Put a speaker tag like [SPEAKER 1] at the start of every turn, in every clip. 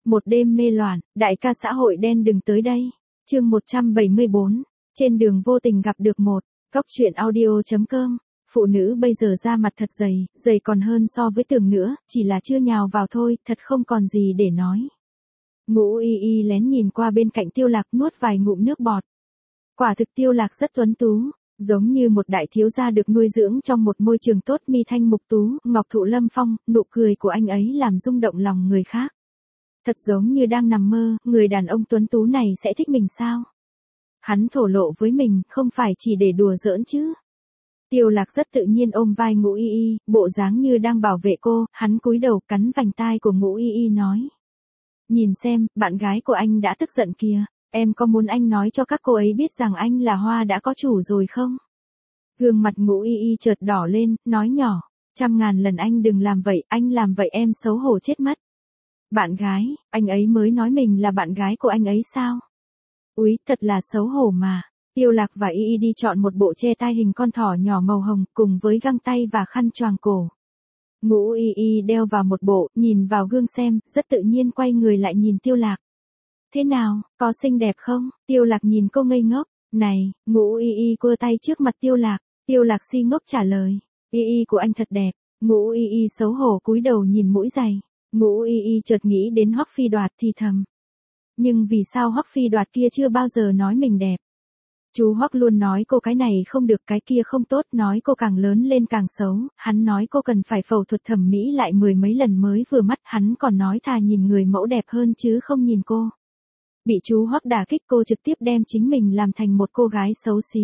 [SPEAKER 1] Một đêm mê loạn, đại ca xã hội đen đừng tới đây. Chương 174, trên đường vô tình gặp được một. Góc truyện audio.com. Phụ nữ bây giờ da mặt thật dày, dày còn hơn so với tưởng nữa, chỉ là chưa nhào vào thôi, thật không còn gì để nói. Ngũ Y Y lén nhìn qua bên cạnh Tiêu Lạc, nuốt vài ngụm nước bọt. Quả thực Tiêu Lạc rất tuấn tú, giống như một đại thiếu gia được nuôi dưỡng trong một môi trường tốt, mi thanh mục tú, ngọc thụ lâm phong, nụ cười của anh ấy làm rung động lòng người khác. Thật giống như đang nằm mơ, người đàn ông tuấn tú này sẽ thích mình sao? Hắn thổ lộ với mình, không phải chỉ để đùa giỡn chứ. Tiêu Lạc rất tự nhiên ôm vai Ngũ Y Y, bộ dáng như đang bảo vệ cô, hắn cúi đầu cắn vành tai của Ngũ Y Y nói. Nhìn xem, bạn gái của anh đã tức giận kìa, em có muốn anh nói cho các cô ấy biết rằng anh là hoa đã có chủ rồi không? Gương mặt Ngũ Y Y chợt đỏ lên, nói nhỏ, 100.000 lần anh đừng làm vậy, anh làm vậy em xấu hổ chết mất. Bạn gái, anh ấy mới nói mình là bạn gái của anh ấy sao? Úi, thật là xấu hổ mà. Tiêu Lạc và Y Y đi chọn một bộ che tai hình con thỏ nhỏ màu hồng, cùng với găng tay và khăn choàng cổ. Ngũ Y Y đeo vào một bộ, nhìn vào gương xem, rất tự nhiên quay người lại nhìn Tiêu Lạc. Thế nào, có xinh đẹp không? Tiêu Lạc nhìn cô ngây ngốc. Này, Ngũ Y Y cua tay trước mặt Tiêu Lạc. Tiêu Lạc si ngốc trả lời. Y Y của anh thật đẹp. Ngũ Y Y xấu hổ cúi đầu nhìn mũi giày. Ngũ Y Y chợt nghĩ đến Hoắc Phi Đoạt thì thầm. Nhưng vì sao Hoắc Phi Đoạt kia chưa bao giờ nói mình đẹp? Chú Hoắc luôn nói cô cái này không được cái kia không tốt, nói cô càng lớn lên càng xấu, hắn nói cô cần phải phẫu thuật thẩm mỹ lại 10 mấy lần mới vừa mắt, hắn còn nói thà nhìn người mẫu đẹp hơn chứ không nhìn cô. Bị chú Hoắc đả kích, cô trực tiếp đem chính mình làm thành một cô gái xấu xí.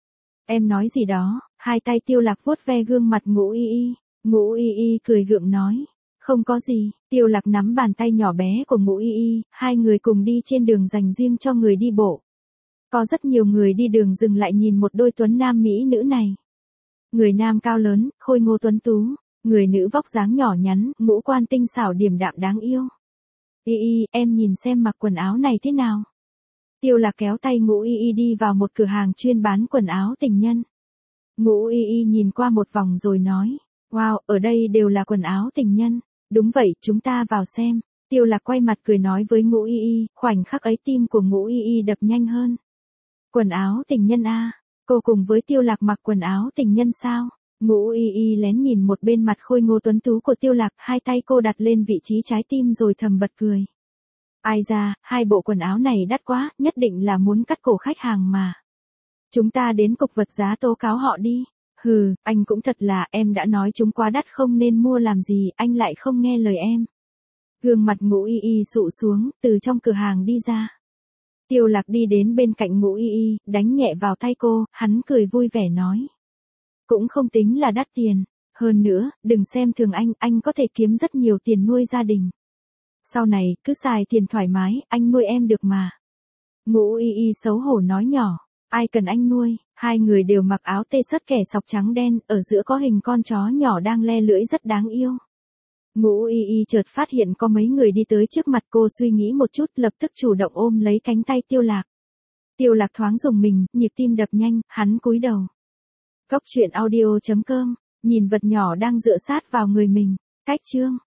[SPEAKER 1] Em nói gì đó? Hai tay Tiêu Lạc vuốt ve gương mặt Ngũ Y Y. Ngũ Y Y cười gượng nói. Không có gì. Tiêu Lạc nắm bàn tay nhỏ bé của Ngũ Y Y, hai người cùng đi trên đường dành riêng cho người đi bộ. Có rất nhiều người đi đường dừng lại nhìn một đôi tuấn nam mỹ nữ này. Người nam cao lớn, khôi ngô tuấn tú, người nữ vóc dáng nhỏ nhắn, ngũ quan tinh xảo điềm đạm đáng yêu. Y Y, em nhìn xem mặc quần áo này thế nào? Tiêu Lạc kéo tay Ngũ Y Y đi vào một cửa hàng chuyên bán quần áo tình nhân. Ngũ Y Y nhìn qua một vòng rồi nói, wow, ở đây đều là quần áo tình nhân. Đúng vậy, chúng ta vào xem. Tiêu Lạc quay mặt cười nói với Ngũ Y Y, khoảnh khắc ấy tim của Ngũ Y Y đập nhanh hơn. Quần áo tình nhân a? Cô cùng với Tiêu Lạc mặc quần áo tình nhân sao? Ngũ Y Y lén nhìn một bên mặt khôi ngô tuấn tú của Tiêu Lạc, hai tay cô đặt lên vị trí trái tim rồi thầm bật cười. Ai ra, hai bộ quần áo này đắt quá, nhất định là muốn cắt cổ khách hàng mà. Chúng ta đến cục vật giá tố cáo họ đi. Hừ, anh cũng thật là, em đã nói chúng quá đắt không nên mua làm gì, anh lại không nghe lời em. Gương mặt Ngũ Y Y sụ xuống, từ trong cửa hàng đi ra. Tiêu Lạc đi đến bên cạnh Ngũ Y Y, đánh nhẹ vào tay cô, hắn cười vui vẻ nói. Cũng không tính là đắt tiền, hơn nữa, đừng xem thường anh có thể kiếm rất nhiều tiền nuôi gia đình. Sau này, cứ xài tiền thoải mái, anh nuôi em được mà. Ngũ Y Y xấu hổ nói nhỏ, ai cần anh nuôi, hai người đều mặc áo tê sớt kẻ sọc trắng đen, ở giữa có hình con chó nhỏ đang le lưỡi rất đáng yêu. Ngũ Y Y chợt phát hiện có mấy người đi tới trước mặt cô, suy nghĩ một chút lập tức chủ động ôm lấy cánh tay Tiêu Lạc. Tiêu Lạc thoáng rùng mình, nhịp tim đập nhanh, hắn cúi đầu. Góc truyện audio.com, nhìn vật nhỏ đang dựa sát vào người mình, cách chương.